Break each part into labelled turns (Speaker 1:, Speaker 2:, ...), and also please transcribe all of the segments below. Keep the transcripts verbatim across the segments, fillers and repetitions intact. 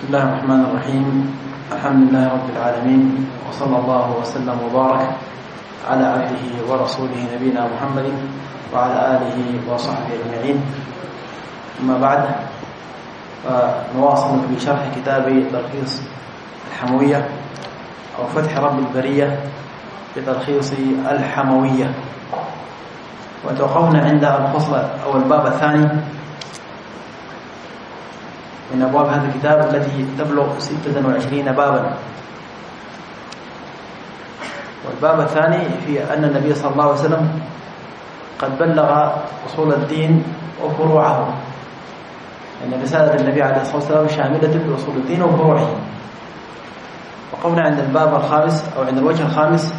Speaker 1: بسم الله الرحمن الرحيم. الحمد لله رب العالمين، وصلى الله وسلم وبارك على عبده ورسوله نبينا محمد وعلى آله وصحبه أجمعين. أما بعد، فنواصل في شرح كتاب تلخيص الحموية أو فتح رب البرية بتلخيص الحموية، وتوقفنا عند الفصل أو الباب الثاني من أبواب هذا الكتاب التي تبلغ ستة وعشرين بابا. والباب الثاني في أن النبي صلى الله عليه وسلم قد بلغ أصول الدين وفروعه، أن رسالة النبي عليه الصلاة والسلام شاملة بأصول الدين وفروعه. وقفنا عند الباب الخامس أو عند الوجه الخامس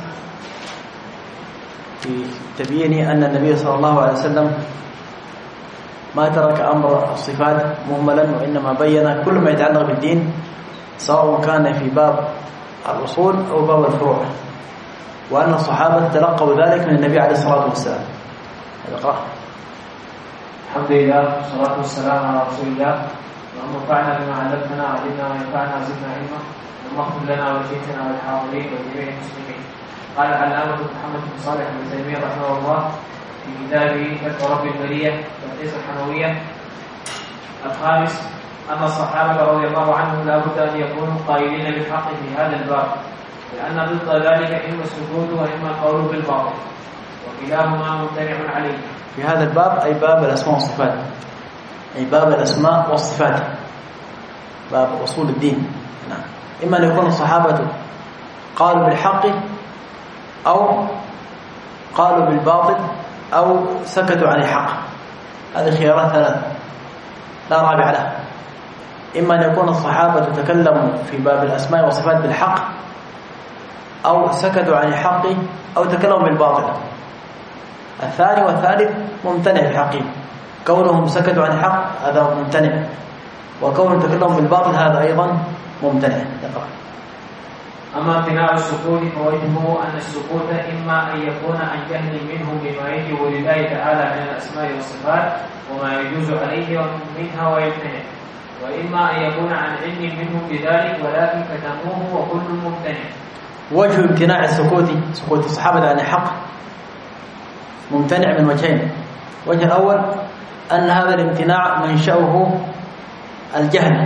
Speaker 1: في تبيين أن النبي صلى الله عليه وسلم ما ترك أمر الصفات مهملا، وإنما بين كل ما يتعلق بالدين سواء كان في باب الأصول أو باب الفروع، وأن الصحابة تلقوا ذلك من النبي عليه الصلاة والسلام. اقرأ.
Speaker 2: الحمد لله والصلاة والسلام على رسول الله. اللهم انفعنا بما علمتنا وعلمنا ما ينفعنا وزدنا علما، اللهم اغفر لنا ولشيخنا وللحاضرين وجميع المسلمين. قال العلامة محمد بن صالح بن تيمية رحمه الله في كتابه فتح رب البرية تلخيص الحموية الخامس أن الصحابة رضي الله عنهم لا بد أن يكونوا قائلين بالحق في هذا الباب، لأن ضد ذلك إما السكوت وإما القول بالباطل، وكلاهما ممتنع عليه.
Speaker 1: في هذا الباب أي باب الأسماء والصفات، أي باب الأسماء والصفات، باب أصول الدين. نعم. إما أن يكون الصحابة قالوا بالحق أو قالوا بالباطل أو سكتوا عن الحق. هذه خيارات ثلاث لا رابع لها. إما أن يكون الصحابة تكلموا في باب الأسماء والصفات بالحق، أو سكتوا عن الحق، أو تكلموا بالباطل. الثاني والثالث ممتنع في الحقيقة، كونهم سكتوا عن الحق هذا ممتنع، وكونهم تكلموا بالباطل هذا أيضا ممتنع. يقرأ.
Speaker 2: أما امتناع السكوت فوجهه أن السكوت إما أن يكون عن جهل منهم بما يجب لله تعالى من الأسماء والصفات وما يجوز عليه منها ويمتنع، وإما أن يكون عن علم منهم بذلك ولكن كتموه وكل ممتنع.
Speaker 1: وجه امتناع السكوت، سكوت الصحابة عن الحق، ممتنع من وجهين. الوجه الأول أن هذا الامتناع منشأه الجهل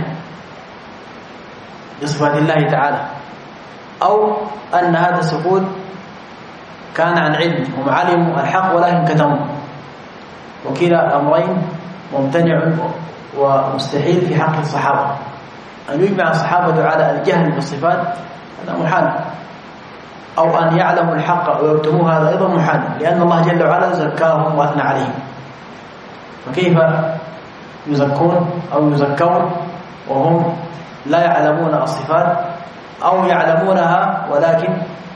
Speaker 1: بصفات الله تعالى، أو أن هذا السكوت كان عن علم، هم علموا الحق ولكن كتموا. وكلا الأمرين ممتنع ومستحيل في حق الصحابة. أن يجمع الصحابة على الجهل بالصفات هذا محال، أو أن يعلموا الحق ويكتموه هذا أيضا محال، لأن الله جل وعلا زكاهم وأثنى عليهم. فكيف يزكون أو يزكون وهم لا يعلمون الصفات أو يعلمونها ولكن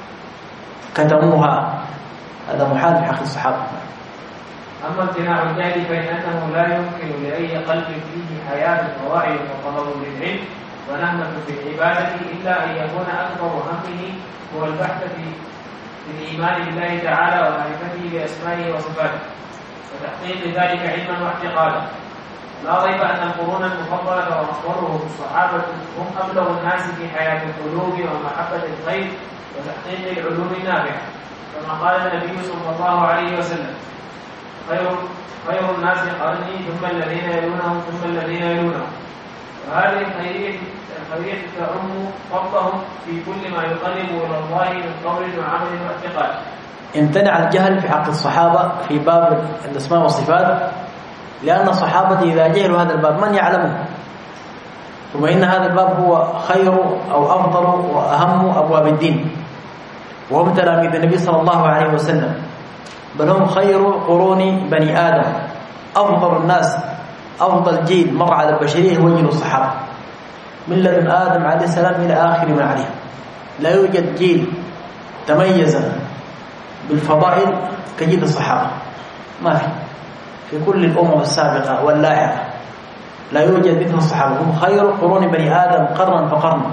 Speaker 1: كتموها؟ هذا محال في حق الصحابة.
Speaker 2: أما امتناع الجهل فإنه لا يمكن لأي قلب فيه حياة ووعي وطلب للعلم ونهمة في العبادة إلا أن يكون أكبر همه هو البحث في الإيمان بالله تعالى ومعرفته بأسمائه وصفاته وتحقيق ذلك علما واعتقادا. لا ريب أن القرون المفضلة وأفضلهم الصحابة هم أبلغ الناس في حياة القلوب ومحبة الخير وتحقيق العلوم النافعة، كما قال النبي صلى الله عليه وسلم: خير خير الناس قرني ثم الذين يلونهم ثم الذين يلونهم. وهذه الخيرية الخيرية تعم فضلهم في كل ما يقرب إلى الله من قول وعمل واعتقاد.
Speaker 1: امتنع الجهل في حق الصحابة في باب الأسماء والصفات، لأن الصحابة إذا جهلوا هذا الباب من يعلمه؟ ثم إن هذا الباب هو خير أو أفضل وأهم أبواب الدين، وهم تلاميذ النبي صلى الله عليه وسلم، بل هم خير قرون بني آدم، أفضل الناس، أفضل جيل مر على البشرية هو جيل الصحابة، من لدن آدم عليه السلام إلى آخر من عليه. لا يوجد جيل تميز بالفضائل كجيل الصحابة، ما في في كل الأمم السابقة واللاحقة لا يوجد مثل الصحابة. هم خير قرون بني آدم قرنا فقرنا.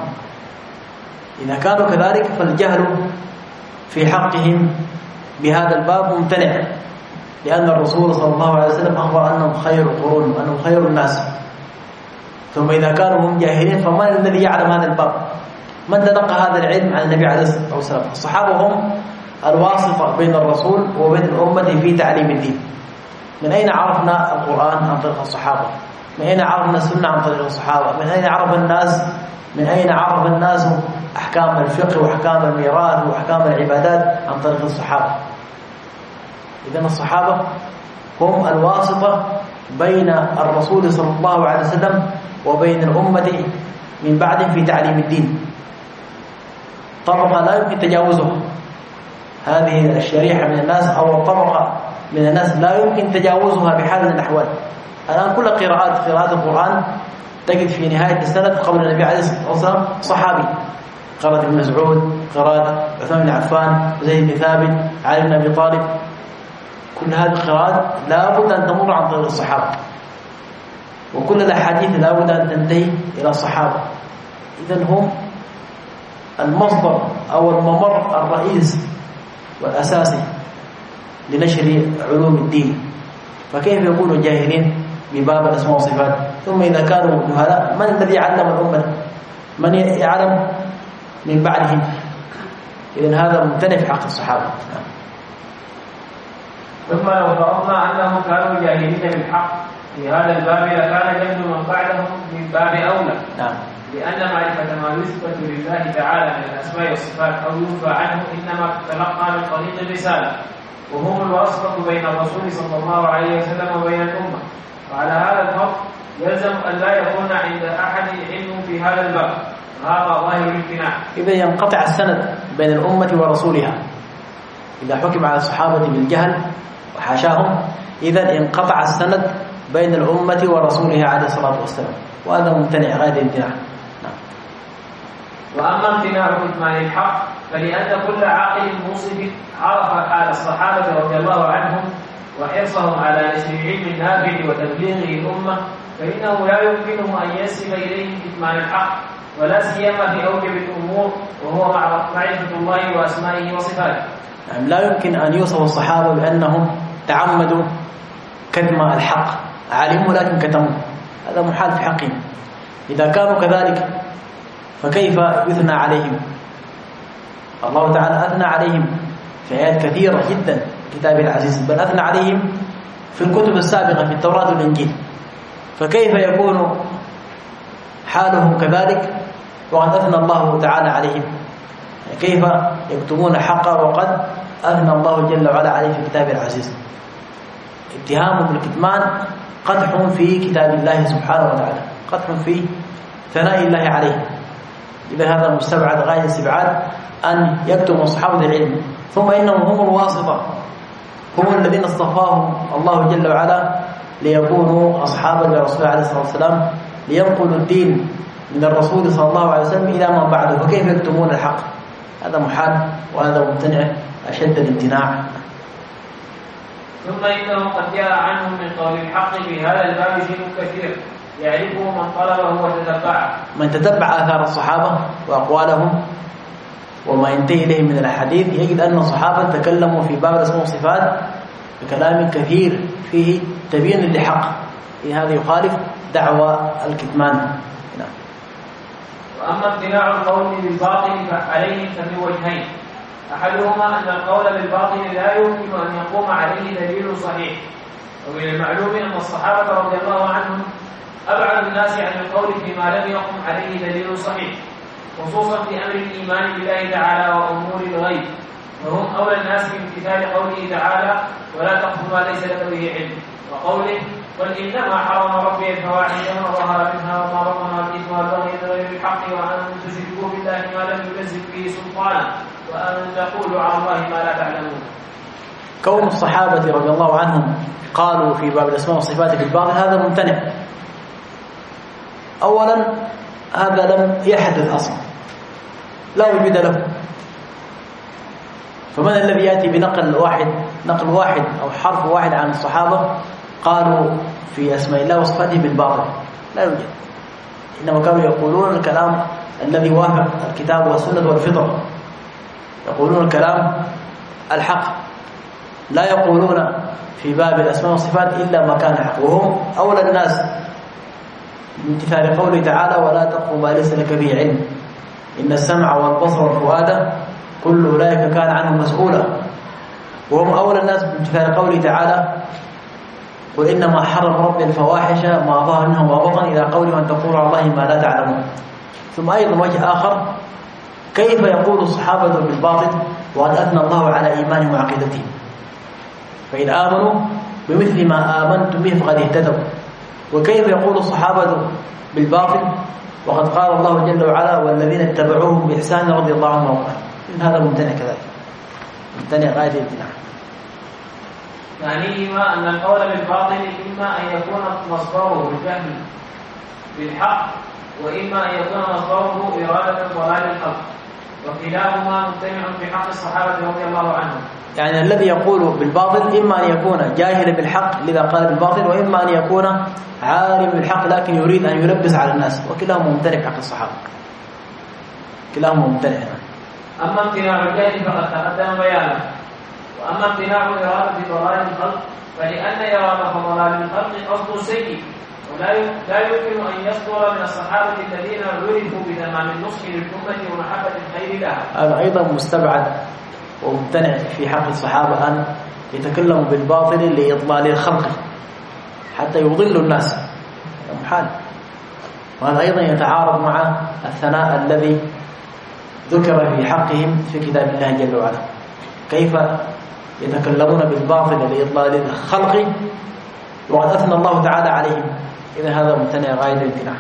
Speaker 1: إذا كانوا كذلك فالجهل في حقهم بهذا الباب ممتنع، لأن الرسول صلى الله عليه وسلم أخبر أنهم خير قرون وأنهم خير الناس. ثم إذا كانوا هم جاهلين فمن الذي يعلم هذا الباب؟ من تلقى هذا العلم عن النبي عليه الصلاة والسلام؟ الصحابة هم الواسطة بين الرسول وبين الأمة في تعليم الدين. من أين عرفنا القرآن؟ عن طريق الصحابة. من أين عرفنا السنة؟ عن طريق الصحابة. من أين عرف الناس من أين عرف الناس أحكام الفقه وأحكام الميراث وأحكام العبادات؟ عن طريق الصحابة. إذن الصحابة هم الواسطة بين الرسول صلى الله عليه وسلم وبين الأمة من بعد في تعليم الدين. طبقة لا يمكن تجاوزها. هذه الشريحة من الناس أو الطبقة من الناس لا يمكن تجاوزها بحال من الأحوال. الآن كل قراءات قراءات القرآن تجد في نهاية السند قبل النبي عليه الصلاة والسلام صحابي. قراءة ابن مسعود، قراءة عثمان بن عفان، زيد بن ثابت، علي بن أبي طالب. كل هذه القراءات لا بد أن تمر عن طريق الصحابة، وكل الأحاديث لا بد أن تنتهي إلى الصحابة. إذن هم المصدر أو الممر الرئيس والأساسي لنشر علوم الدين. فكيف يكونوا جاهلين بباب الأسماء والصفات؟ ثم إذا كانوا جهلاء من الذي علم الأمة؟ من يعلم من بعدهم؟ إذن هذا ممتنع في حق الصحابة.
Speaker 2: ثم لو فرضنا أنهم كانوا جاهلين بالحق في هذا الباب لكان جهل من بعدهم من باب أولى.
Speaker 1: نعم.
Speaker 2: لأن معرفة ما يثبت لله تعالى من الأسماء والصفات أو ينفى عنه إنما تلقى من طريق الرسالة، وهم الواسطة بين الرسول صلى الله عليه وسلم وبين الأمة. وعلى هذا الفرض يلزم أن لا يكون عند أحد علم في هذا الباب، وهذا ظاهر الامتناع.
Speaker 1: إذا ينقطع السند بين الأمة ورسولها إذا حكم على الصحابة بالجهل وحاشاهم، إذا انقطع السند بين الأمة ورسولها عليه الصلاة والسلام، وهذا ممتنع غاية الامتناع. نعم.
Speaker 2: وأما امتناع كتمان الحق فلأن كل عاقل منصف عرف حال الصحابة رضي الله عنهم وحرصهم على نشر العلم النافع وتبليغه الأمة، فإنه لا يمكنه أن ينسب إليهم كتمان الحق، ولا سيما في أوجب الأمور وهو معرفة الله وأسمائه وصفاته.
Speaker 1: نعم. لا يمكن أن يوصف الصحابة بأنهم تعمدوا كتم الحق، علموا لكن كتموا، هذا محال في حقهم. إذا كانوا كذلك فكيف يثنى عليهم؟ الله تعالى أثنى عليهم في آيات كثيرة جدا في كتابه العزيز، بل أثنى عليهم في الكتب السابقة في التوراة والإنجيل، فكيف يكون حالهم كذلك وقد أثنى الله تعالى عليهم؟ كيف يكتمون حقا وقد أثنى الله جل وعلا عليه في كتابه العزيز؟ اتهامهم بالكتمان قدح في كتاب الله سبحانه وتعالى، قدح في ثناء الله عليه. إذا هذا مستبعد غاية الاستبعاد أن يكتموا الصحابة العلم. ثم إنهم هم الواسطة، هم الذين اصطفاهم الله جل وعلا ليكونوا أصحابا لرسول الله عليه الصلاة والسلام، لينقلوا الدين من الرسول صلى الله عليه وسلم إلى من بعده، فكيف يكتمون الحق؟ هذا محال وهذا ممتنع أشد الامتناع.
Speaker 2: ثم إنه قد جاء عنهم من قول الحق في هذا الباب شيء كثير يعرفه من طلبه وتتبعه.
Speaker 1: من تتبع آثار الصحابة وأقوالهم وما ينتهي إليه من الأحاديث يجد أن الصحابة تكلموا في باب الأسماء والصفات بكلام كثير فيه تبيين لحق، هذا يخالف دعوى الكتمان. نعم.
Speaker 2: وأما امتناع القول بالباطل فعليه فمن وجهين: أحدهما أن القول بالباطل لا يمكن أن يقوم عليه دليل صحيح، ومن المعلوم أن الصحابة رضي الله عنهم أبعد الناس عن القول فيما لم يقم عليه دليل صحيح، خصوصا في أمر الإيمان بالله تعالى وأمور الغيب، وهم أولى الناس بامتثال قوله تعالى: ولا تقف ما ليس لك به علم، وقوله: قل إنما حرم ربي الفواحش ما ظهر منها وما بطن والإثم والبغي بغير الحق وأن تشركوا بالله ما لم ينزل به سلطانا وأن تقولوا على الله ما لا تعلمون.
Speaker 1: كون الصحابة رضي الله عنهم قالوا في باب الأسماء والصفات بالباطل هذا ممتنع. أولا هذا لم يحدث أصلا، لا وجود له، فمن الذي يأتي بنقل واحد نقل واحد أو حرف واحد عن الصحابة قالوا في أسماء الله وصفاته بالباطل؟ لا يوجد. إنما كانوا يقولون الكلام الذي وافق الكتاب والسنة والفطرة، يقولون الكلام الحق، لا يقولون في باب الأسماء والصفات إلا ما كان حق، وهم أولى الناس بامتثال قوله تعالى ولا تقف ما ليس لك به علم إن السمع والبصر والفؤاد كل أولئك كان عنه مسؤولا. وهم أولى الناس بامتثال قوله تعالى قل إنما حرم ربي الفواحش ما ظهر منها وما بطن إلى قوله أن تقولوا على الله ما لا تعلمون. ثم أيضا وجه آخر كيف يقول الصحابة بالباطل وقد أثنى الله على إيمانهم وعقيدتهم، فإن آمنوا بمثل ما آمنتم به فقد اهتدوا. وكيف يقول الصحابة بالباطل وقد قال الله جل وعلا والذين اتبعوهم بإحسان رضي الله عنهم وارضاهم. هذا ممتنع كذلك، ممتنع غاية الامتناع.
Speaker 2: ثانيهما أن القول بالباطل إما أن يكون مصدره الجهل بالحق وإما أن يكون مصدره إرادة ضلال الخلق، وكلاهما ممتنع في حق الصحابة رضي الله عنهم.
Speaker 1: يعني الذي يقول بالباطل إما أن يكون جاهلا بالحق لذا قال بالباطل، وإما أن يكون عالم بالحق لكن يريد أن يلبس على الناس، وكلاهما ممتنع في حق الصحابة، كلاهما ممتنع.
Speaker 2: أما امتناع الجهل فقد تقدم بيانه، وأما امتناع إرادة ضلال الخلق فلأن إرادة ضلال الخلق قصد سيء، ولا لا يمكن أن يصدر من الصحابة الذين عرفوا بتمام النصح للأمة ومحبة الخير لها.
Speaker 1: هذا أيضا مستبعد وممتنع في حق الصحابة أن يتكلموا بالباطل لإضلال الخلق حتى يضلوا الناس، محال. وهذا أيضا يتعارض مع الثناء الذي ذكر في حقهم في كتاب الله جل وعلا. كيف يتكلمون بالباطل لإضلال الخلق وقد أثنى الله تعالى عليهم؟ إذا هذا ممتنع غاية الامتناع.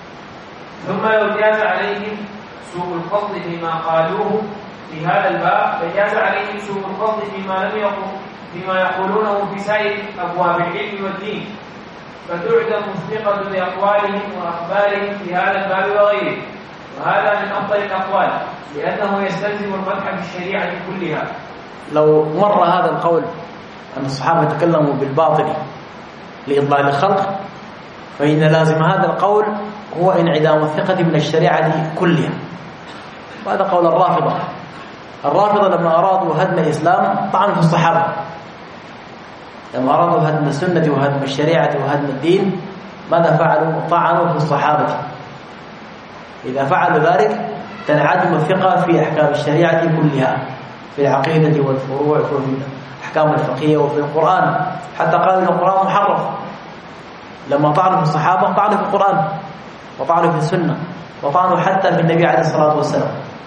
Speaker 2: ثم لو جاز عليهم سوء القصد فيما قالوه في هذا الباب فجاز عليهم سوء القصد فيما لم يقل فيما يقولونه في سائر أبواب العلم والدين، فتعدم الثقة بأقوالهم وأخبارهم في هذا الباب وغيره، وهذا من أفضل الأقوال لأنه يستلزم القدح في الشريعة كلها.
Speaker 1: لو مر هذا القول أن الصحابة تكلموا بالباطل لإضلال الخلق فإن لازم هذا القول هو انعدام الثقة من الشريعة كلها، وهذا قول الرافضة. الرافضة لما أرادوا هدم الإسلام طعنوا في الصحابة، لما أرادوا هدم السنة وهدم الشريعة وهدم الدين ماذا فعلوا؟ طعنوا في الصحابة. إذا فعلوا ذلك تنعدم الثقة في أحكام الشريعة كلها، في العقيدة والفروع وفي الأحكام الفقهية وفي القرآن، حتى قالوا أن القرآن محرف. لما طعنوا في الصحابة طعنوا في القرآن وطعنوا في السنة وطعنوا حتى في النبي عليه الصلاة والسلام،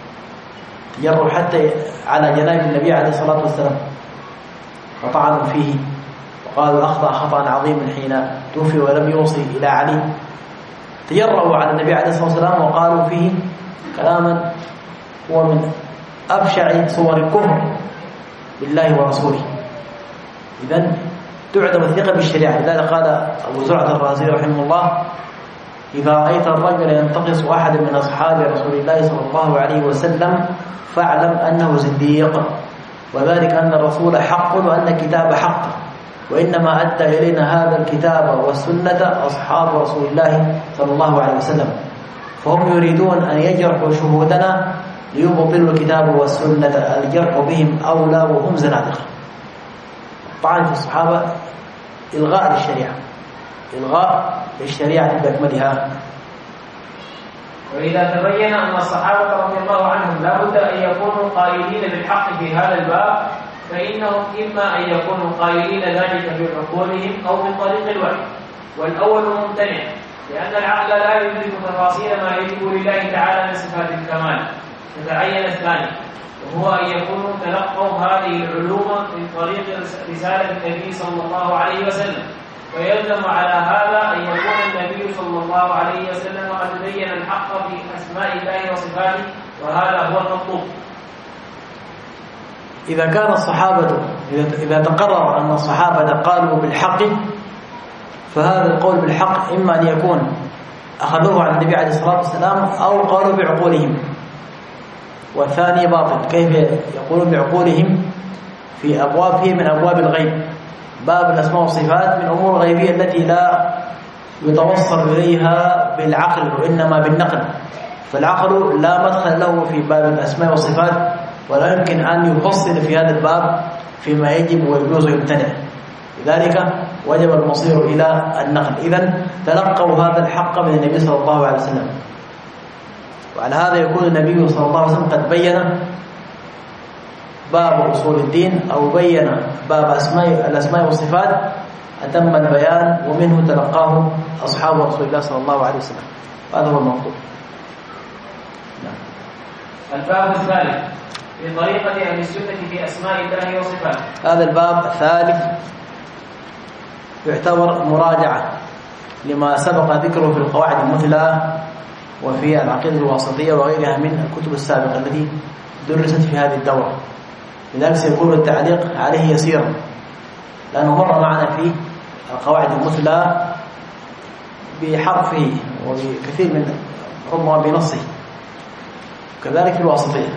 Speaker 1: جروا حتى على جناب النبي عليه الصلاة والسلام فطعنوا فيه وقالوا أخطأ خطأ عظيما حين توفي ولم يوصي إلى علي. تجرؤوا على النبي عليه الصلاة والسلام وقالوا فيه كلاما هو من أبشع صور الكفر بالله ورسوله. إذن تعدم الثقة بالشريعة. لذلك قال أبو زرعة الرازي رحمه الله إذا رأيت الرجل ينتقص أحد من أصحاب رسول الله صلى الله عليه وسلم فاعلم أنه زنديق، وذلك أن الرسول حق وأن الكتاب حق، وإنما أدى إلينا هذا الكتاب والسنة أصحاب رسول الله صلى الله عليه وسلم، فهم يريدون أن يجرحوا شهودنا ليبطلوا الكتاب والسنة، الجرح بهم أولى وهم زنادقة. طعن في الصحابة إلغاء للشريعة، إلغاء للشريعة بأكملها.
Speaker 2: وإذا تبين أن الصحابة رضي الله عنهم لا بد أن يكونوا قائلين بالحق في هذا الباب فإنهم إما أن يكونوا قائلين ذلك بعقولهم أو من طريق الوحي، والأول ممتنع لأن العقل لا يدرك تفاصيل ما يجب لله تعالى من صفات الكمال، فتعين الثاني وهو أن يكونوا تلقوا هذه العلوم من طريق رسالة النبي صلى الله عليه وسلم، ويلزم على هذا أن يكون النبي صلى الله عليه وسلم قد بين الحق في أسماء الله وصفاته، وهذا هو المطلوب.
Speaker 1: إذا كان الصحابة إذا تقرر أن الصحابة قالوا بالحق فهذا القول بالحق إما أن يكون أخذوه عن النبي عليه الصلاة والسلام أو قالوا بعقولهم، والثاني باطل. كيف يقولون بعقولهم؟ في أبواب هي من أبواب الغيب، باب الأسماء والصفات من أمور غيبية التي لا يتوصل إليها بالعقل وإنما بالنقل، فالعقل لا مدخل له في باب الأسماء والصفات، ولا يمكن أن يفصل في هذا الباب فيما يجب ويجوز ويمتنع. لذلك وجب المصير إلى النقل. إذن تلقوا هذا الحق من النبي صلى الله عليه وسلم، وعلى هذا يكون النبي صلى الله عليه وسلم قد بين باب أصول الدين أو بين باب أسماء الأسماء والصفات أتم البيان، ومنه تلقاه أصحاب رسول الله صلى الله عليه وسلم. هذا هو الموضوع.
Speaker 2: الباب الثالث في طريقة أهل السنة في أسماء الله وصفاته.
Speaker 1: هذا الباب الثالث يعتبر مراجعة لما سبق ذكره في القواعد المثلى وفي العقيدة الواسطية وغيرها من الكتب السابقة التي درست في هذه الدورة، لذلك سيكون التعليق عليه يسيرا لأنه مر معنا في القواعد المثلى بحرفه وبكثير من ربما بنصه، كذلك في الواسطية.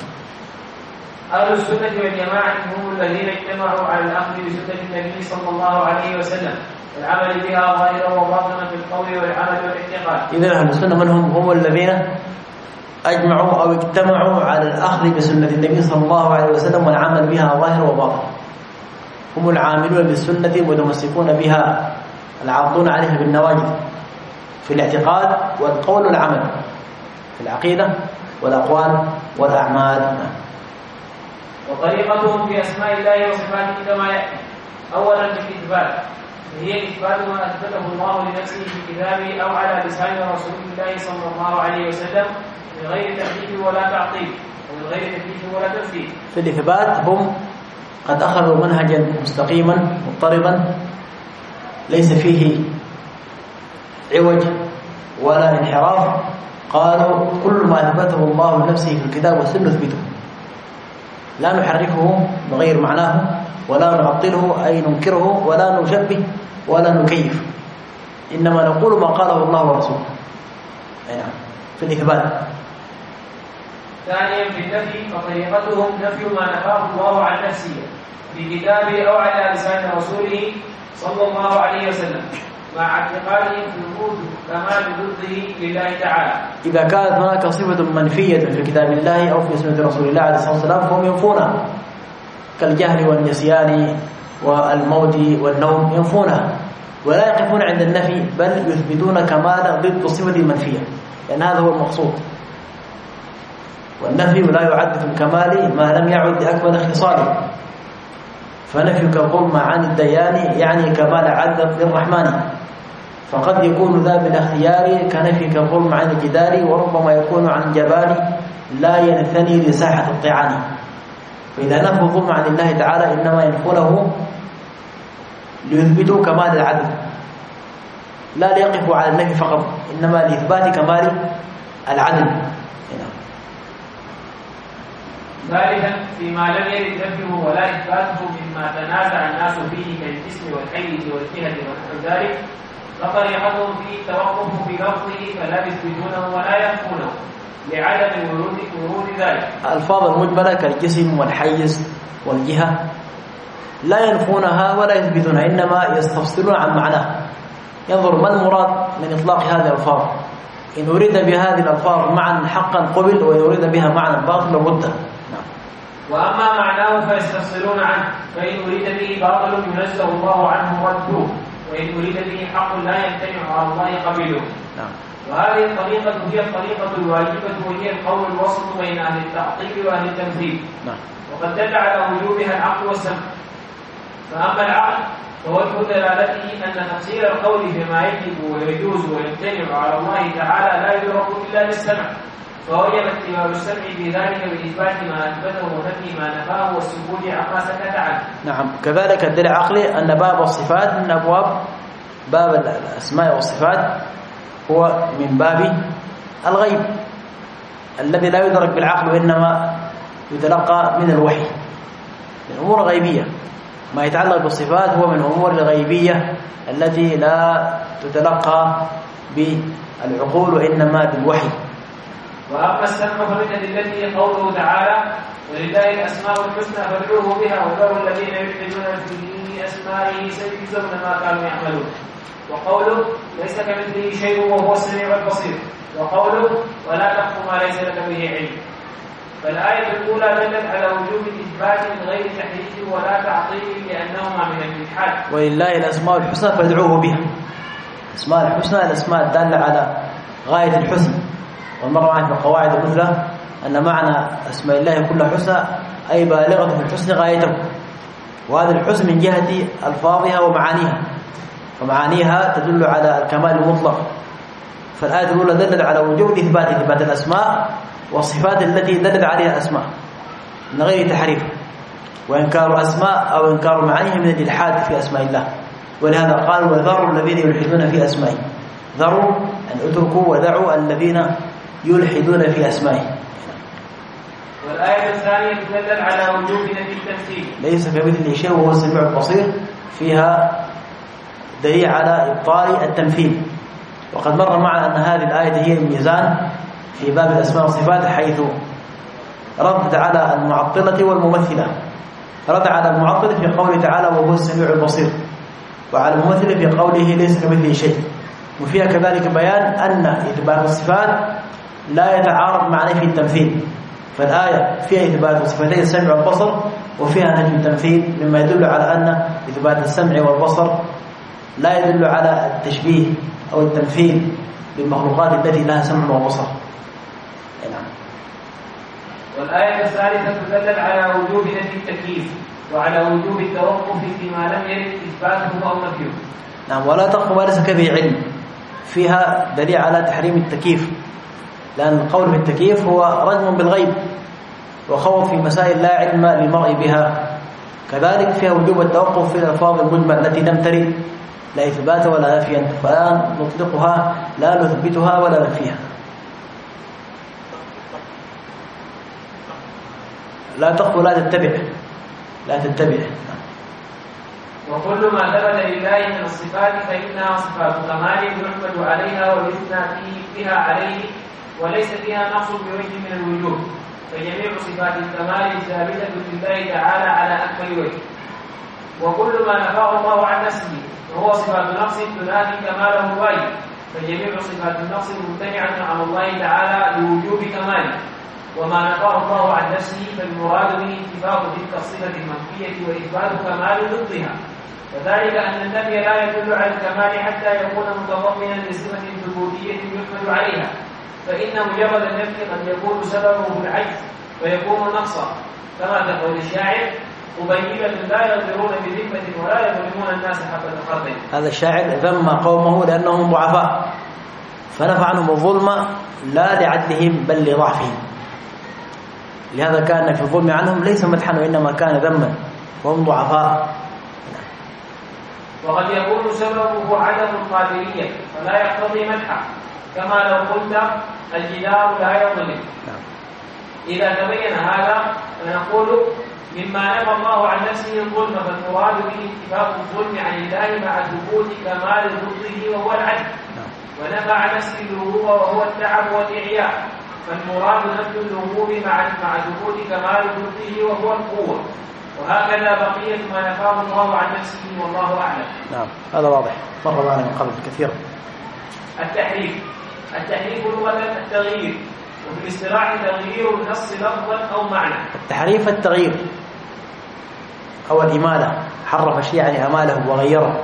Speaker 2: أهل السنة والجماعة هم الذين اجتمعوا على الأخذ بسنة النبي صلى الله عليه وسلم والعمل بها ظاهرا وباطنا في القول والعمل والاعتقاد.
Speaker 1: إذن أهل السنة من هم؟ هم الذين أجمعوا أو اجتمعوا على الأخذ بسنة النبي صلى الله عليه وسلم والعمل بها ظاهرا وباطنا. هم العاملون بالسنة المتمسكون بها العاضون عليها بالنواجذ في الاعتقاد والقول والعمل، في العقيدة والأقوال والأعمال.
Speaker 2: وطريقتهم في أسماء الله وصفاته كما يأتي. أولا بالإثبات، هي إثبات ما أثبته الله لنفسه في كتابه أو على لسان رسول الله صلى الله عليه وسلم من غير تحريف ولا تعطيل ومن غير تكييف ولا تمثيل.
Speaker 1: في الإثبات هم قد أخذوا منهجا مستقيما مضطربا ليس فيه عوج ولا انحراف، قالوا كل ما أثبته الله لنفسه في الكتاب والسنة نثبته، لا نحرفه بغير معناه ولا نعطله أي ننكره ولا نشبه ولا نكيف، إنما نقول ما قاله الله ورسوله. نعم في الإثبات.
Speaker 2: ثانيا في النفي، فطريقتهم نفي ما نفاه الله عن نفسه في كتابه أو على لسان رسوله صلى الله عليه وسلم مع اعتقادهم ثبوت كمال ضده لله تعالى.
Speaker 1: إذا كانت هناك صفة منفية في كتاب الله أو في سنة رسول الله عليه الصلاة والسلام فهم ينفونها، كالجهل والنسيان والموت والنوم ينفونها ولا يقفون عند النفي، بل يثبتون كمال ضد الصفة المنفية، لأن هذا هو المقصود. والنفي لا يعد في الكمال ما لم يعد لأكمل خصاله، فنفيك الظلم عن الديان يعني كمال عدل للرحمن، فقد يكون ذا بالاختيار كنفيك الظلم عن الجدار، وربما يكون عن جبال لا ينثني لساحة الطعان. فإذا نفوا الظلم عن الله تعالى إنما ينفونه ليثبتوا كمال العدل، لا ليقفوا على النفي فقط، إنما لإثبات كمال العدل.
Speaker 2: ثالثا فيما لم يرد نفيه ولا إثباته مما تنازع الناس فيه كالجسم والحيز والجهة ونحو ذلك، فطريقتهم فيه التوقف بلفظه فلا يثبتونه ولا ينفونه لعدم ورود ورود ذلك.
Speaker 1: الألفاظ المجملة كالجسم والحيز والجهة لا ينفونها ولا يثبتونها، إنما يستفسرون عن معناه، ينظر ما المراد من إطلاق هذه الألفاظ، إن أريد بهذه الألفاظ معنى حقا قبل، وإن أريد بها معنى باطل لابد.
Speaker 2: وأما معناه فيستفسرون عنه، فإن أريد به باطل ينزه الله عنه ردوه، وإن أريد به حق لا يمتنع على الله قبله.
Speaker 1: نعم.
Speaker 2: وهذه الطريقة هي الطريقة الواجبة، وهي القول الوسط بين أهل التعطيل وأهل التمثيل.
Speaker 1: نعم.
Speaker 2: وقد دل على وجوبها العقل والسمع. فأما العقل فوجه دلالته أن تفسير القول بما يجب ويجوز ويمتنع على الله تعالى لا يدرك إلا بالسمع، فوجب اتباع السمع في ذلك بإثبات ما أثبته ونفي ما نفاه والسكوت عما سكت عنه.
Speaker 1: نعم. كذلك الدليل العقلي أن باب الصفات من أبواب باب الأسماء والصفات هو من باب الغيب الذي لا يدرك بالعقل وإنما يتلقى من الوحي، من أمور غيبية. ما يتعلق بالصفات هو من أمور الغيبية التي لا تتلقى بالعقول وإنما بالوحي.
Speaker 2: وأما السمع فمن أدلته قوله تعالى ولله الأسماء الحسنى فادعوه بها وذروا الذين يلحدون في أسمائه سيجزون ما كانوا يعملون. وقوله ليس كمثله شيء وهو السميع البصير. وقوله ولا تقف ما ليس لك به علم. فالآية الأولى دلت على وجوب الإثبات من غير تحريف ولا تعطيل لأنهما من الإلحاد.
Speaker 1: ولله الأسماء الحسنى فادعوه بها. الأسماء الحسنى الأسماء الدالة على غاية الحسن. والمرة معنا في القواعد المثلى أن معنى أسماء الله كلها حسنى أي بالغة في الحسن غايته، وهذا الحسن من جهة ألفاظها ومعانيها، فمعانيها تدل على الكمال المطلق. فالآية الأولى دلت على وجوب إثبات إثبات الأسماء والصفات التي دلت عليها الأسماء من غير تحريف، وإنكار أسماء أو إنكار معانيها من الإلحاد في أسماء الله. ولهذا قال وذروا الذين يلحدون في أسمائه. ذروا أن اتركوا ودعوا الذين يلحدون في أسمائه.
Speaker 2: والآية الثانية تدل على وجوب نفي التمثيل.
Speaker 1: ليس كمثله شيء وهو السميع البصير، فيها دليل على إبطال التمثيل. وقد مر معنا أن هذه الآية هي الميزان في باب الأسماء والصفات، حيث ردت على المعطلة والممثلة. رد على المعطلة في قوله تعالى وهو السميع البصير، وعلى الممثلة في قوله ليس كمثله شيء. وفيها كذلك بيان أن إثبات الصفات لا يتعارض مع نفي التمثيل، فالآية فيها إثبات صفتي السمع والبصر وفيها نفي التمثيل، مما يدل على أن إثبات السمع والبصر لا يدل على التشبيه أو التمثيل بالمخلوقات التي لها سمع وبصر. نعم.
Speaker 2: والآية الثالثة تدل على وجوب نفي التكليف وعلى وجوب التوقف فيما لم يرد إثباته أو نفيه.
Speaker 1: نعم. ولا تقف ما ليس به علم، فيها دليل على تحريم التكييف، لأن القول بالتكييف هو رجم بالغيب وخوض في مسائل لا علم للمرء بها. كذلك فيها وجوب التوقف في الألفاظ المجمل التي لم ترد لا إثبات ولا نفيا، فلا نطلقها لا نثبتها ولا نفيها. لا تقف لا تتبع لا تتبع.
Speaker 2: وكل ما ثبت لله من الصفات فإنها صفات كمال يحمد عليها ويثنى فيها عليه وليس فيها نقص بوجه من الوجوه، فجميع صفات الكمال ثابتة لله تعالى على أكمل وجه. وكل ما نفاه الله عن نفسه وهو صفات نقص تنافي كماله الواجب، فجميع صفات النقص ممتنعة عن الله تعالى لوجوب كماله. وما نفاه الله عن نفسه فالمراد به اتفاق تلك الصفة المنفية وإثبات كمال ضدها، وذلك أن النفي لا يدل على الكمال حتى يكون متضمنا لصفة ثبوتية يحمد عليها، فإن مجرد النفي قد يكون سببه بالعجز ويكون نقصا، كما تقول الشاعر قبيلة لا يغدرون بذمة ولا يظلمون الناس حبة خردل.
Speaker 1: هذا الشاعر ذم قومه لأنهم ضعفاء، فنفى عنهم الظلم لا لعدلهم بل لضعفهم. لهذا كان في الظلم عنهم ليس مدحا وإنما كان ذما، وهم ضعفاء.
Speaker 2: وقد يكون سببه عدم القادرية فلا يقتضي مدحا، كما لو قلت الجدار لا يظلم. إذا تبين هذا فنقول مما نفى الله عن نفسه الظلم فالمراد به اتفاق الظلم عن الله مع ثبوت كمال ضده وهو العدل، ونفى عن نفسه اللغوب وهو التعب والإعياء، فالمراد نفي اللغوب مع مع ثبوت كمال ضده وهو القوة، وهكذا بقية ما نفاه الله عن نفسه والله أعلم.
Speaker 1: نعم هذا واضح، مر معنا من قبل كثيرا.
Speaker 2: التحريف التحريف لغة التغيير، وفي الاصطلاح تغيير النص لفظا أو معنى.
Speaker 1: التحريف التغيير أو الإمالة، حرف الشيء يعني أماله وغيره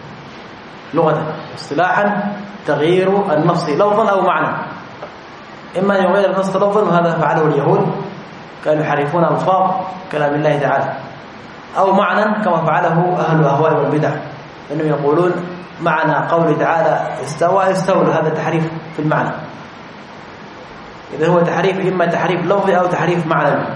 Speaker 1: لغة. اصطلاحا تغيير النص لفظا أو معنى، إما أن يغير النص لفظا وهذا فعله اليهود كانوا يحرفون ألفاظ كلام الله تعالى، أو معنى كما فعله أهل الأهواء والبدع، إنهم يقولون معنى قوله تعالى استوى استولى، هذا تحريف في المعنى. إذا هو تحريف إما تحريف لفظي أو تحريف معنوي.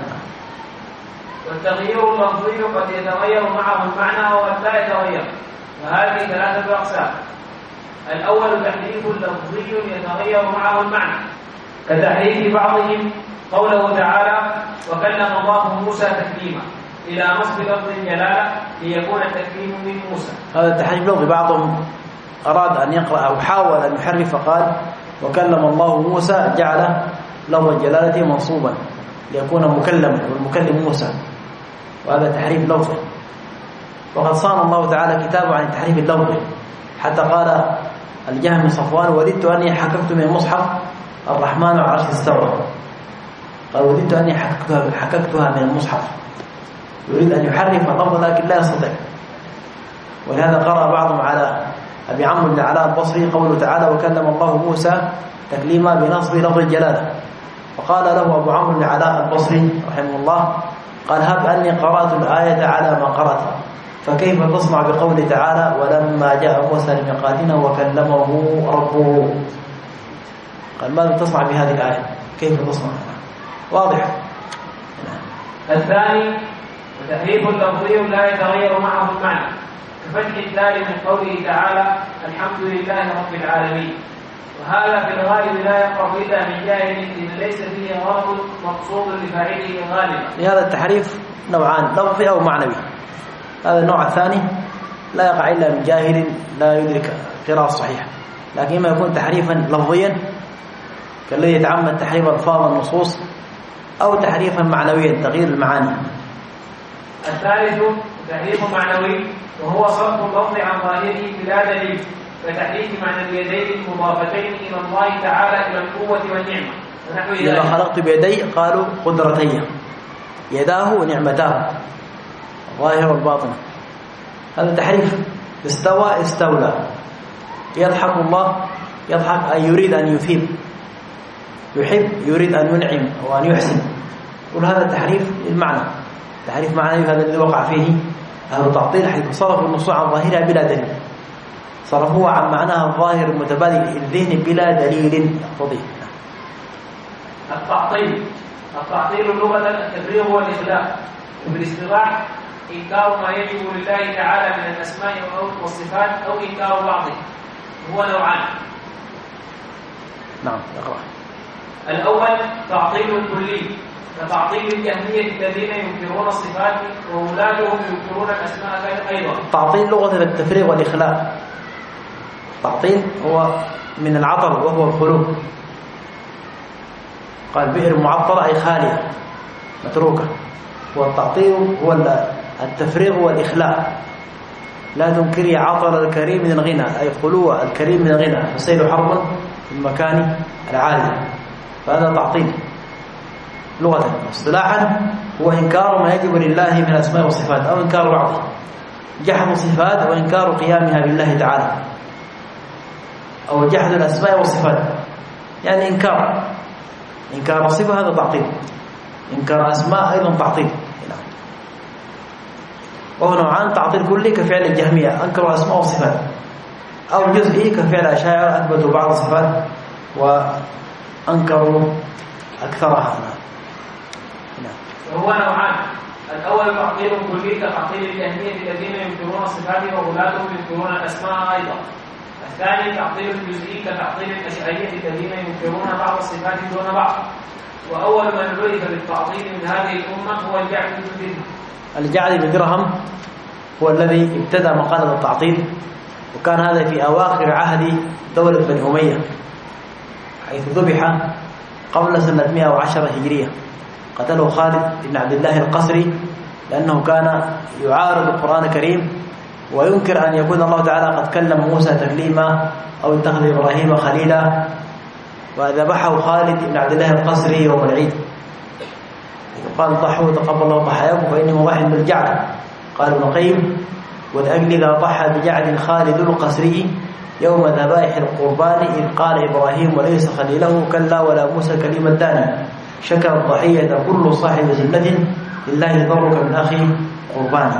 Speaker 2: والتغيير اللفظي قد يتغير معه المعنى وقد لا يتغير، وهذه ثلاثة أقسام. الأول تحريف لفظي يتغير معه المعنى، كتحريف بعضهم قوله تعالى وكلم الله موسى تكليما إلى نصب لفظ الجلالة ليكون التكليم من موسى. هذا
Speaker 1: تحريف لفظي، بعضهم أراد أن يقرأ أو حاول أن يحرف فقال وكلم الله موسى جعل لفظ الجلالة منصوبا ليكون مكلما والمكلم موسى، وهذا تحريف لفظي. وقد صان الله تعالى كتابه عن التحريف اللفظي، حتى قال الجهم بن صفوان وددت أني حكمت من المصحف الرحمن على العرش استوى، قال وددت أني حككتها حككتها من المصحف، يريد أن يحرف اللفظ لكن لا يستطيع. ولهذا قرأ بعضهم على أبي عمرو بن علاء البصري قوله تعالى وكلم الله موسى تكليما بنصب لفظ الجلالة. فقال له أبو عمرو بن علاء البصري رحمه الله قال هب أني قرأت الآية على ما قرأتها فكيف تصنع بقوله تعالى ولما جاء موسى لميقاتنا وكلمه ربه. قال ماذا تصنع بهذه الآية؟ كيف تصنع؟ واضح.
Speaker 2: الثاني وتحريف لفظي لا يتغير معه المعنى كفتح الدال من قوله تعالى الحمد لله رب العالمين، وهذا في الغالب لا يقع إلا من جاهل إذ ليس فيه غرض مقصود لفاعله غالبا.
Speaker 1: هذا التحريف نوعان لفظي أو معنوي. هذا النوع الثاني لا يقع إلا من جاهل لا يدرك قراءة صحيحة، لكن إما يكون تحريفا لفظيا كالذي يتعمد تحريف ألفاظ النصوص أو تحريفا معنويا تغيير المعاني.
Speaker 2: الثالث تحريف معنوي وهو صرف اللفظ عن ظاهره بلا دليل كتحريف معنى اليدين المضافتين إلى الله تعالى إلى القوة والنعمة ونحو ذلك.
Speaker 1: إذا خلقت بيدي قالوا قدرتي يداه ونعمتاه ظاهر والباطن. هذا تحريف. استوى استولى. يضحك الله يضحك أي يريد أن يثيب، يحب يريد أن ينعم وأن يحسن. كل هذا تحريف للمعنى، تحريف معنوي هذا الذي وقع فيه أهل التعطيل حيث صرفوا النصوص عن ظاهرها بلا دليل، صرفوها عن معناها الظاهر المتبادل الذهن بلا دليل يقتضيه.
Speaker 2: التعطيل التعطيل لغة التفريغ والإخلاء، وبالاصطلاح إنكار ما يجب لله تعالى من الأسماء والصفات أو إنكار بعضه. هو نوعان.
Speaker 1: نعم اقرأ.
Speaker 2: الأول تعطيل كلي كتعطيل الجهمية الذين ينكرون الصفات وولادهم ينكرون الأسماء أيضا.
Speaker 1: تعطيل لغة التفريغ والإخلاء. التعطيل هو من العطل وهو الخلو. قال بئر معطلة أي خالية متروكة. والتعطيل هو التفريغ والإخلاء. لا تنكري عطل الكريم من الغنى أي خلو الكريم من الغنى فسيل حرب في المكان العالي. فهذا تعطيل لغة. اصطلاحا هو إنكار ما يجب لله من الأسماء والصفات أو إنكار بعضه، جحد الصفات وإنكار قيامها بالله تعالى، أو جحد الأسماء والصفات يعني إنكار إنكار الصفة هذا تعطيل، إنكار أسماء أيضا تعطيل. وهو نوعان تعطيل كلي كفعل الجهمية أنكروا الأسماء والصفات، أو جزئي كفعل الأشاعرة أثبتوا بعض الصفات وأنكروا أكثرها.
Speaker 2: وهو نوعان. الأول تعطيل كلي كتعطيل الجهمية الذين ينكرون الصفات وأولادهم ينكرون الأسماء أيضا. الثاني تعطيل جزئي كتعطيل الأشعرية الذين ينكرون بعض الصفات دون بعض. وأول من عرف بالتعطيل من هذه الأمة هو الجعد بن درهم.
Speaker 1: الجعد بن درهم هو الذي ابتدأ مقالة التعطيل، وكان هذا في أواخر عهد دولة بني أمية حيث ذبح قبل سنة مئة وعشرة هجرية. قتله خالد بن عبد الله القسري لأنه كان يعارض القرآن الكريم وينكر أن يكون الله تعالى قد كلم موسى تكليما أو اتخذ إبراهيم خليلا، وذبحه خالد بن عبد الله القسري يوم العيد. قال ضحوا تقبل الله ضحاياكم فإني مضحٍ بالجعد. قال ابن القيم ولأجل ذا ضحى بجعد خالد القسري يوم ذبائح القربان إذ قال إبراهيم وليس خليله كلا ولا موسى كلمة داني شكر الضحية كل صاحب سنة لله ضرك من أخي قربان.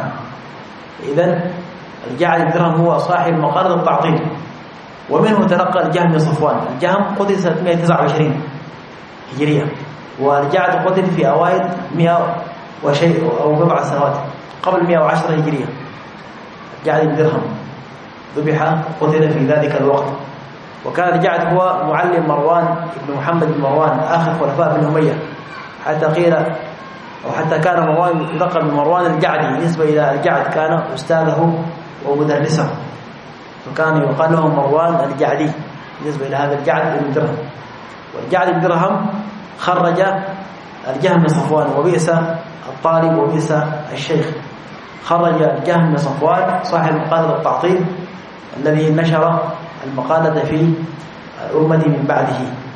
Speaker 1: إذن الجعد بن درهم هو صاحب مقالة التعطيل، ومنه تلقى الجهم بن صفوان. الجهم قتل سنة مئة وتسعة وعشرين هجرية، والجعد قتل في أوائل مئة وشيء أو بضع سنوات قبل مئة وعشرة هجرية. الجعد بن درهم ذبح قتل في ذلك الوقت. وكان الجعد هو معلم مروان بن محمد بن مروان آخر خلفاء بن أمية، حتى قيل أو حتى كان مروان يلقب بمروان الجعدي بالنسبة إلى الجعد، كان أستاذه ومدرسه، فكان يقال له مروان الجعدي بالنسبة إلى هذا الجعد بن درهم. والجعد بن درهم خرج الجهم بن صفوان وبئس الطالب وبئس الشيخ. خرج الجهم بن صفوان صاحب مقالة التعطيل الذي نشر المقالة في الأمة من بعده،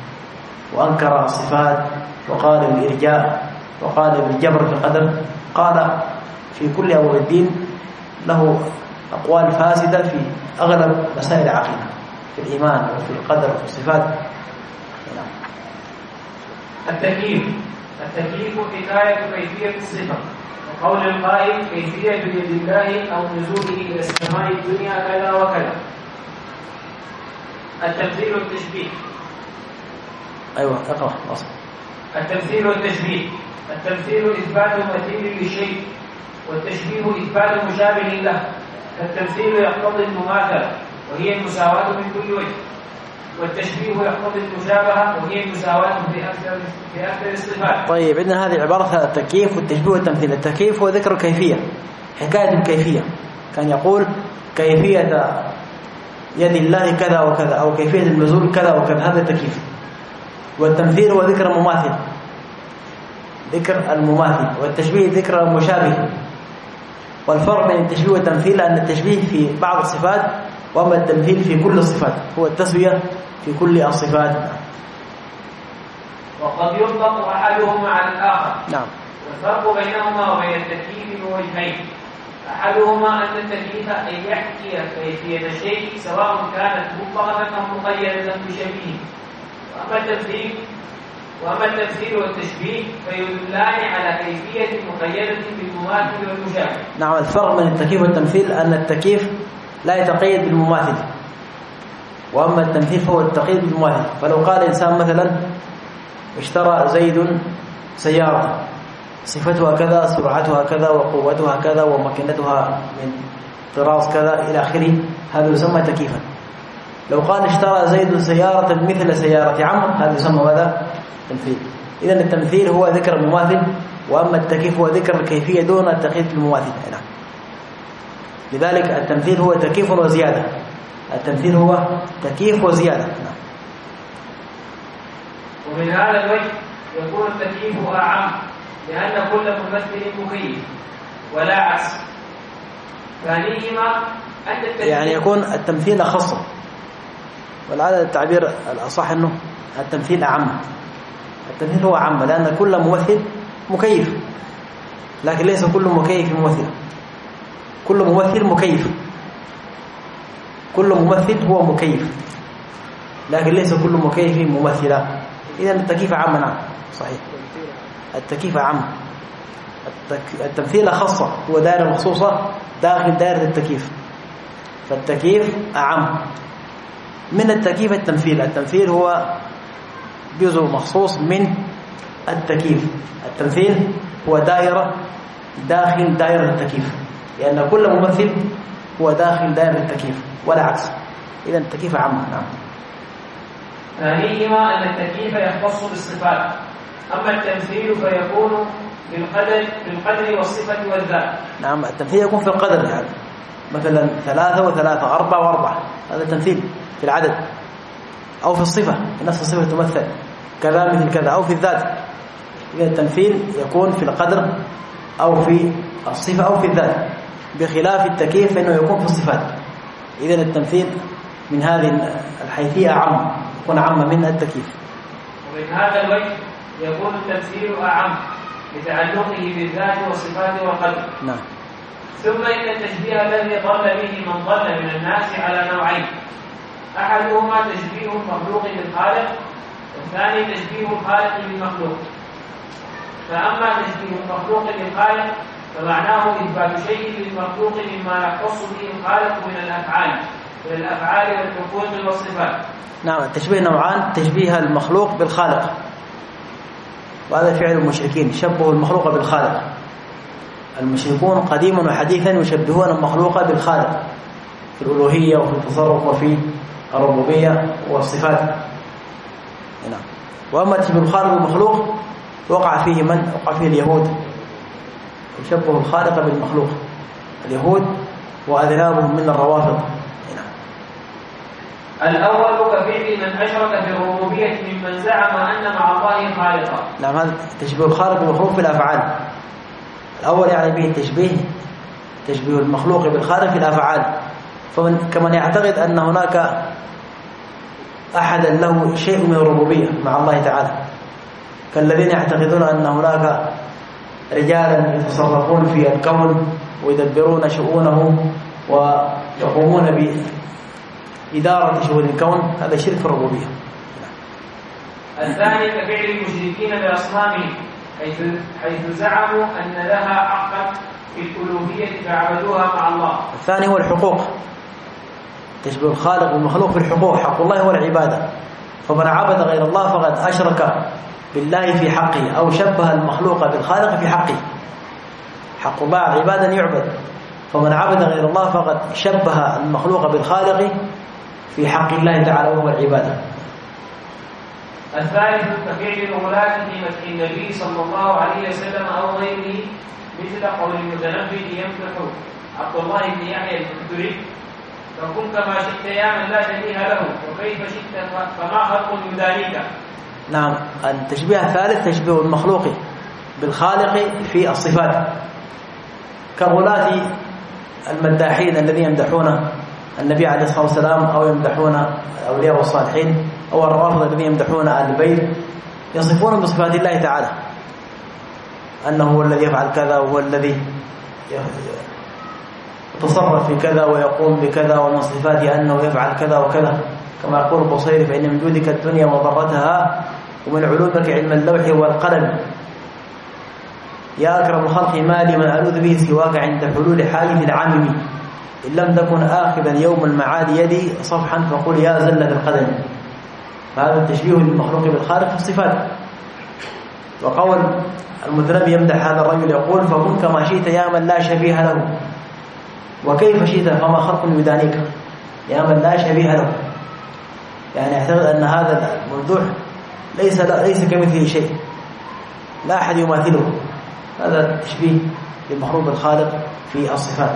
Speaker 1: وأنكر الصفات وقال بالإرجاء وقال بالجبر في القدر. قال في كل أبواب الدين له أقوال فاسدة في أغلب مسائل العقيدة في الإيمان وفي القدر وفي الصفات.
Speaker 2: التكييف التكييف حكاية كيفية الصفة، وقول القائل كيفية بيد الله أو نزوله إلى السماء الدنيا كذا وكذا. التمثيل والتشبيه.
Speaker 1: أيوة اقرأ أصلا.
Speaker 2: التمثيل والتشبيه. التمثيل إثبات مثيل لشيء، والتشبيه إثبات مشابه له. التمثيل يقتضي المماثلة وهي المساواة من كل وجه، والتشبيه يقتضي المشابهة وهي المساواة في أكثر في أكثر الصفات.
Speaker 1: طيب عندنا هذه عبارة التكييف والتشبيه والتمثيل. التكييف هو ذكر الكيفية، حكاية الكيفية، كان يقول كيفية يد الله كذا وكذا، أو كيفية النزول كذا وكذا، هذا التكييف. والتمثيل هو ذكر المماثل، ذكر المماثل، والتشبيه ذكر المشابه. والفرق بين التشبيه والتمثيل أن التشبيه في بعض الصفات، وأما التمثيل في كل الصفات، هو التسوية في كل الصفات.
Speaker 2: وقد يطلق أحدهما على الآخر.
Speaker 1: نعم.
Speaker 2: والفرق بينهما وبين التكييف من وجهين. أحدهما أن التكييف أن يحكي كيفية الشيء سواء كانت مطلقة أو مقيدة بشبيه. وأما التمثيل وأما التمثيل والتشبيه فيدلان على كيفية مقيدة بالمماثل والمشابه.
Speaker 1: نعم. الفرق بين التكييف والتمثيل أن التكييف لا يتقيد بالمماثل، وأما التمثيل فهو التقييد بالمماثل. فلو قال إنسان مثلا اشترى زيد سيارة صفتها كذا، سرعتها كذا، وقوتها كذا، ومكنتها من طراز كذا إلى آخره، هذا يسمى تكييفا. لو قال اشترى زيد سيارة مثل سيارة عمرو، هذا يسمى ماذا؟ تمثيل. إذن التمثيل هو ذكر المماثل، وأما التكييف هو ذكر الكيفية دون التقييد بالمماثل. نعم. لذلك التمثيل هو تكييف وزيادة. التمثيل هو تكييف وزيادة. نعم.
Speaker 2: ومن هذا الوجه يكون التكييف أعم، لأن كل ممثل مكيف ولا عكس. ثانيهما أن التكييف
Speaker 1: يعني يكون التمثيل أخص، والعادة التعبير الأصح أنه التمثيل أعم. التمثيل هو أعم لأن كل ممثل مكيف، لكن ليس كل مكيف ممثل. كل ممثل مكيف، كل ممثل هو مكيف، لكن ليس كل مكيف ممثلا. إذن التكييف أعم. نعم صحيح، التكييف أعم. التمثيل خاصة، هو دائرة مخصوصة داخل دائرة التكييف، فالتكييف أعم من التكييف. التمثيل التمثيل هو جزء مخصوص من التكييف. التمثيل هو دائرة داخل دائرة التكييف، لأن كل ممثل هو داخل دائرة التكييف ولا عكس. إذن التكييف أعم. نعم.
Speaker 2: ثانيهما أن التكييف يختص بالصفات، أما التمثيل فيكون بالقدر بالقدر والصفة والذات.
Speaker 1: نعم. التمثيل يكون في القدر، يعني مثلا ثلاثة وثلاثة، أربعة وأربعة، هذا تمثيل في العدد، أو في الصفة، في نفس الصفة تمثل كذا مثل كذا، أو في الذات. إذا التمثيل يكون في القدر أو في الصفة أو في الذات، بخلاف التكييف فإنه يكون في الصفات. إذا التمثيل من هذه الحيثية أعم، يكون أعم من التكييف.
Speaker 2: ومن هذا الوجه يكون التمثيل أعم لتعلقه بالذات والصفات والقدر.
Speaker 1: نعم.
Speaker 2: ثم إن التشبيه الذي ضل به من ضل من الناس على نوعين: أحدهما تشبيه المخلوق بالخالق، والثاني تشبيه الخالق بالمخلوق. فأما تشبيه المخلوق بالخالق فمعناه إثبات شيء للمخلوق مما يختص به الخالق من الأفعال من الأفعال والحقوق والصفات.
Speaker 1: نعم. التشبيه نوعان: تشبيه المخلوق بالخالق، وهذا فعل المشركين، شبهوا المخلوق بالخالق. المشركون قديما وحديثا يشبهون المخلوق بالخالق في الألوهية وفي التصرف وفي الربوبية والصفات. نعم. وأما تشبه الخالق بالمخلوق وقع فيه من؟ وقع فيه اليهود، يشبه الخالق بالمخلوق، اليهود وأذنابهم من الروافض.
Speaker 2: الأول كفعل من أشرك بالربوبية ممن زعم أن مع الله خالقا.
Speaker 1: نعم. هذا تشبيه الخالق بالمخلوق في الأفعال. الأول يعني به التشبيه تشبيه المخلوق بالخالق في الأفعال، فمن كمن يعتقد أن هناك أحدا له شيء من الربوبية مع الله تعالى، كالذين يعتقدون أن هناك رجالا يتصرفون في الكون ويدبرون شؤونه ويقومون بإدارة شؤون الكون، هذا شرك في الربوبية.
Speaker 2: الثاني كفعل المشركين بأصنامهم، حيث حيث زعموا أن لها حقا في الألوهية فعبدوها مع الله.
Speaker 1: الثاني هو الحقوق، تشبه الخالق والمخلوق في الحقوق. حق الله هو العبادة، فمن عبد غير الله فقد أشرك بالله في حقه أو شبه المخلوق بالخالق في حقه. حق الله على العباد أن يعبد، فمن عبد غير الله فقد شبه المخلوق بالخالق في حق الله تعالى وهو العبادة.
Speaker 2: الثالث كفعل الغلاة في مدح النبي صلى الله عليه وسلم أو غيره، مثل قول المتنبي يمدح عبد الله بن يحيى الكندري: فكن كما شئت يا من لا شبيه له، وكيف شئت فما خلق يدانيك.
Speaker 1: نعم، التشبيه الثالث تشبيه المخلوق بالخالق في الصفات، كغلاة المداحين الذين يمدحون النبي عليه الصلاة والسلام أو يمدحون الأولياء والصالحين، أو الرافضة الذين يمدحون أهل البيت، يصفون بصفات الله تعالى أنه هو الذي يفعل كذا وهو الذي يتصرف في كذا ويقوم بكذا، ومن صفاته أنه يفعل كذا وكذا، كما يقول البصيري: فإن من جودك الدنيا وضرتها، ومن علومك علم اللوح والقلم، يا أكرم الخلق ما لي من ألوذ به سواك عند حلول حادث العامم، إن لم تكن آخذا يوم المعاد يدي صفحا فقل يا زلة القدم. فهذا التشبيه للمخلوق بالخالق في الصفات. وقول المتنبي يمدح هذا الرجل يقول: فكن كما شئت يا من لا شبيه له، وكيف شئت فما خلق يدانيك، يا من لا شبيه له. يعني اعتقد أن هذا الموضوع ليس ليس كمثله شيء، لا أحد يماثله. هذا تشبيه للمخلوق بالخالق في الصفات.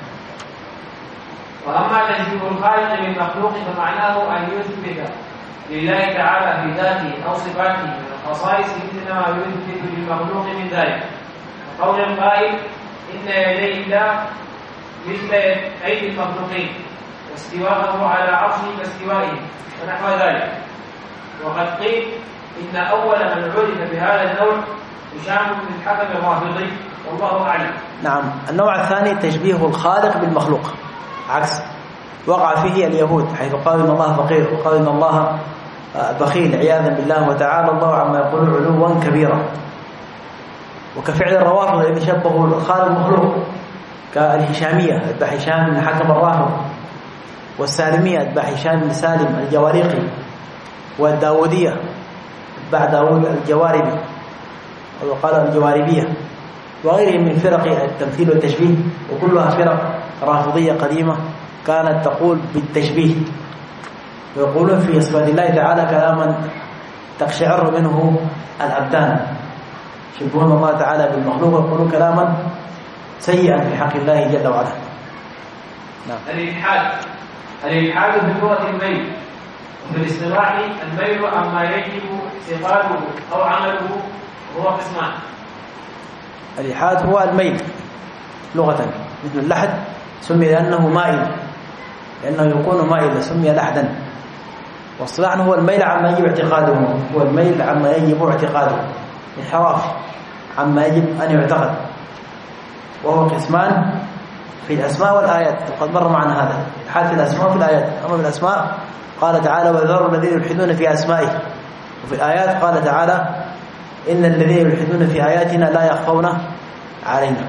Speaker 2: وأما تشبيه الخالق بالمخلوق فمعناه أن يثبت لله تعالى في ذاته أو صفاته من الخصائص مثل ما يثبت للمخلوق من ذلك. قول القائل: إن يدي الله مثل أيدي المخلوقين، واستواءه على عرشه كاستوائه، ونحو ذلك. وقد قيل إن أول من عرف بهذا النوع هشام بن الحكم الرافضي، والله أعلم.
Speaker 1: نعم، النوع الثاني تشبيه الخالق بالمخلوق، عكس وقع فيه اليهود، حيث قالوا إن الله فقير، وقالوا إن الله بخيل عياذا بالله وتعالى الله عما يقولون علوا كبيرا. وكفعل الروافض الذين شبهوا الخالق المخلوق، كالهشامية أتباع هشام بن الحكم الرافض، والسالمية أتباع هشام بن سالم الجواريقي، والداودية أتباع داود الجواربي أو قال الجواربية، وغيرهم من فرق التمثيل والتشبيه، وكلها فرق رافضية قديمة كانت تقول بالتشبيه، ويقولون في صفات الله تعالى كلاما تقشعر منه الأبدان، يشبهون الله تعالى بالمخلوق ويقولون كلاما سيئا في حق الله جل وعلا.
Speaker 2: نعم. الإلحاد الإلحاد في اللغة الميل، وفي الاصطلاح الميل عما يجب اعتقاده أو عمله، هو قسمان.
Speaker 1: الإلحاد هو الميل لغة، مثل اللحد سمي لأنه مائل، لأنه يكون مائلا سمي لحدا. واصطلاحا هو الميل عما يجب اعتقاده، هو الميل عما يجب اعتقاده، انحراف عما يجب أن يعتقد. وهو قسمان في الأسماء والآيات، وقد مر معنا هذا الحال في الأسماء وفي الآيات. أما في الأسماء قال تعالى: وذروا الذين يلحدون في أسمائه. وفي الآيات قال تعالى: إن الذين يلحدون في آياتنا لا يخفون علينا.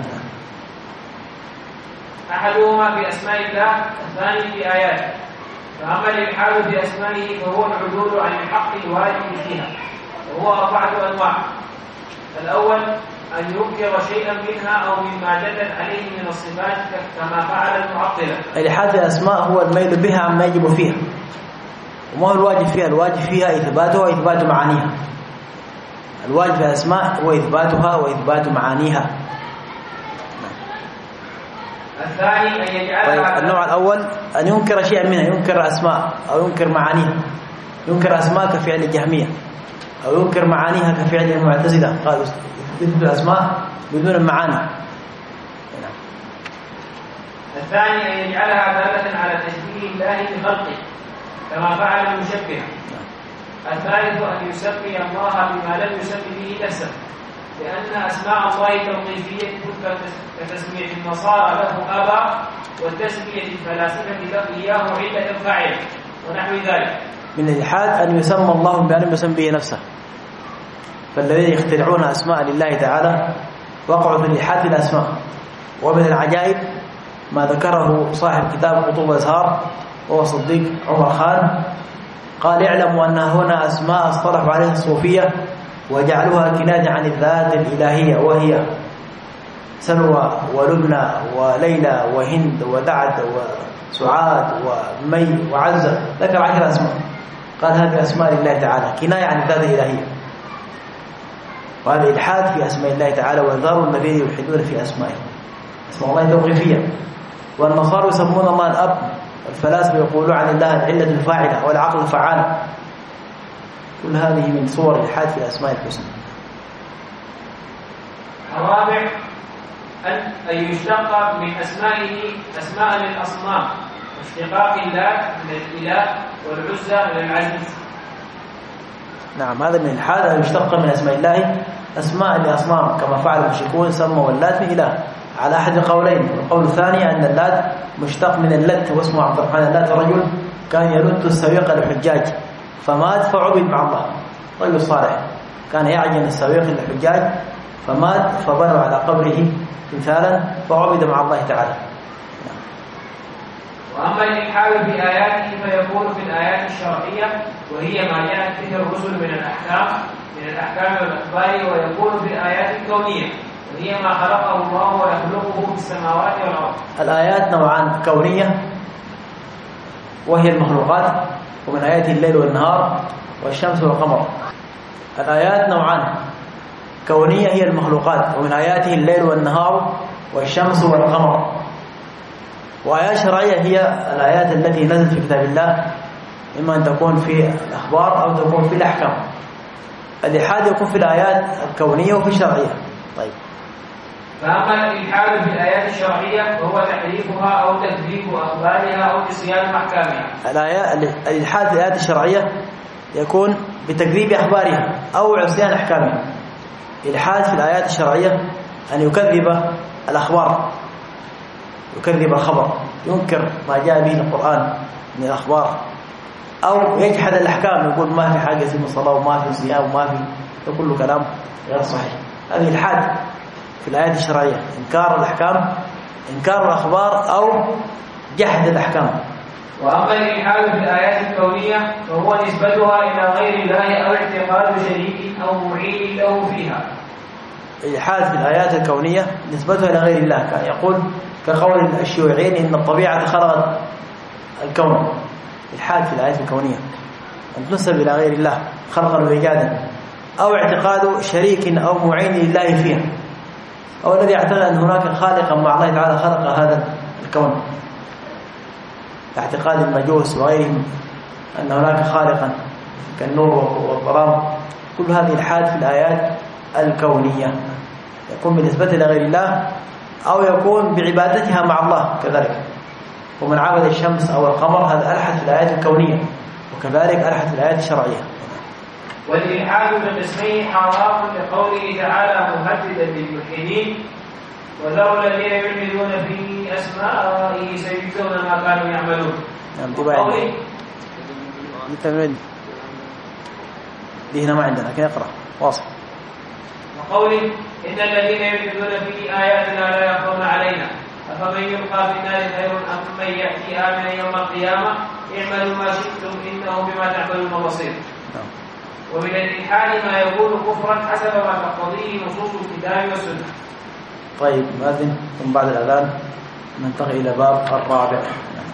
Speaker 2: أحدهما في أسماء الله، الثاني في آياته. فأما الإلحاد في أسمائه فهو العدول عن الحق الواجب فيها، وهو أربعة أنواع. الأول أن ينكر شيئا منها أو مما دلت عليه من الصفات كما فعل المعطلة. الإلحاد
Speaker 1: في الأسماء هو الميل بها عما يجب فيها، وما هو الواجب فيها؟ الواجب فيها إثباتها وإثبات معانيها. الواجب في الأسماء هو إثباتها وإثبات معانيها.
Speaker 2: الثاني أن يجعلها.
Speaker 1: طيب، النوع الأول أن ينكر شيئا منها، ينكر أسماء أو ينكر معانيها. ينكر أسماء كفعل الجهمية، أو ينكر معانيها كفعل المعتزلة، قالوا يثبت الأسماء بدون المعاني.
Speaker 2: الثاني أن يجعلها دالة على تشبيه الله بخلقه كما فعل المشبهة. الثالث أن يسمي الله بما لم يسمي به نفسه لأن أسماء الله توقيفية كتسمية النصارى له أبا والتسمية الفلاسفة له إياه علة فاعل ونحو ذلك.
Speaker 1: من الإلحاد أن يسمى الله بأن يسمى به نفسه، فالذين يخترعون أسماء لله تعالى وقعوا في الإلحاد في الأسماء. ومن العجائب ما ذكره صاحب كتاب قطوب الأزهار وهو صديق عمر خان، قال اعلموا أن هنا أسماء اصطلحوا عليها الصوفية وجعلوها كناية عن الذات الإلهية، وهي سلوى ولبنى وليلى وهند ودعد وسعاد ومي وعزة، ذكر عشر أسماء، قال هذه أسماء لله تعالى كناية عن الذات الإلهية، وهذا إلحاد في أسماء الله تعالى. وذروا الذين يلحدون في أسمائه، اسماء الله توقيفية. والنصارى يسمون الله الأب، والفلاسفة يقولون عن الله العلة الفاعلة والعقل الفعال. كل هذه من صور الإلحاد في أسماء الحسنى.
Speaker 2: الرابع أن يشتق من أسمائه أسماء للأصنام، اشتقاق الله من الإله والعزى من العزيز.
Speaker 1: نعم، هذا من الإلحاد أن يشتق من أسماء الله أسماء لأصنام كما فعل المشركون، سموا اللات إله على أحد القولين. القول الثاني أن اللات مشتق من اللت، واسمه عبد الرحمن اللات، رجل كان يلت السويق للحجاج فمات فعبد مع الله، رجل صالح كان يعجن السويق للحجاج فمات فبنوا على قبره تمثالا فعبد مع الله تعالى.
Speaker 2: وأما الإلحاد في آياته فيكون في الآيات الشرعية وهي ما جاءت به الرسل من الأحكام من الأحكام والأخبار، ويكون في الآيات الكونية وهي ما خلقه الله ويخلقه في السماوات والأرض.
Speaker 1: الآيات نوعان: كونية وهي المخلوقات، ومن آياته الليل والنهار والشمس والقمر. الآيات نوعان: كونية هي المخلوقات، ومن آياته الليل والنهار والشمس والقمر. وآيات شرعية هي الآيات التي نزلت في كتاب الله، إما أن تكون في الأخبار أو تكون في الأحكام. الإلحاد يكون في الآيات الكونية وفي الشرعية. طيب،
Speaker 2: فأما الإلحاد في الآيات الشرعية فهو تحريفها أو تكذيب أخبارها أو نسيان أحكامها.
Speaker 1: الإلحاد في الآيات الشرعية يكون بتكذيب أخبارها أو عصيان أحكامها. الإلحاد في الآيات الشرعية أن يكذب الأخبار، يكذب الخبر، ينكر ما جاء به القرآن من الأخبار، أو يجحد الأحكام، يقول ما في حاجة اسمها صلاة وما في صيام وما في، ده كله كلام غير صحيح. هذه الإلحاد في الآيات الشرعية، إنكار الأحكام، إنكار الأخبار أو جحد الأحكام.
Speaker 2: وأما الإلحاد في الآيات الكونية فهو نسبتها إلى غير الله أو اعتقاد شريك أو معين له فيها.
Speaker 1: الإلحاد في الآيات الكونية نسبتها إلى غير الله، كان يقول كقول الشيوعيين إن الطبيعة خلقت الكون. الإلحاد في الآيات الكونية أن تنسب إلى غير الله خلقا وإيجادا، أو اعتقاد شريك أو معين لله فيها، أو الذي يعتقد أن هناك خالقا مع الله تعالى خلق هذا الكون، اعتقاد المجوس وغيرهم أن هناك خالقا كالنور والظلام. كل هذه الإلحاد في الآيات الكونية، يكون بالنسبة إلى غير الله أو يكون بعبادتها مع الله كذلك. ومن عبد الشمس أو القمر هذا ألحد في الآيات الكونية، وكذلك ألحد في الآيات الشرعية.
Speaker 2: والإلحاد بقسمه حرام لقوله تعالى مهددا للملحدين وذروا الذين يلحدون في أسمائه سيجزون ما كانوا يعملون.
Speaker 1: نعم، قولي مثل دي هنا ما عندنا، لكن اقرأ واصل.
Speaker 2: وقوله إن الذين يلحدون في آياتنا لا يخفون علينا أفمن يلقى في النار خير أم من يأتي آمنا يوم القيامة اعملوا ما شئتم إنه بما تعملون بصير. ومن الإلحاد ما يكون كفرا حسب ما تقتضيه نصوص الكتاب والسنة.
Speaker 1: طيب، مؤذن ثم بعد الأذان ننتقل إلى باب الرابع.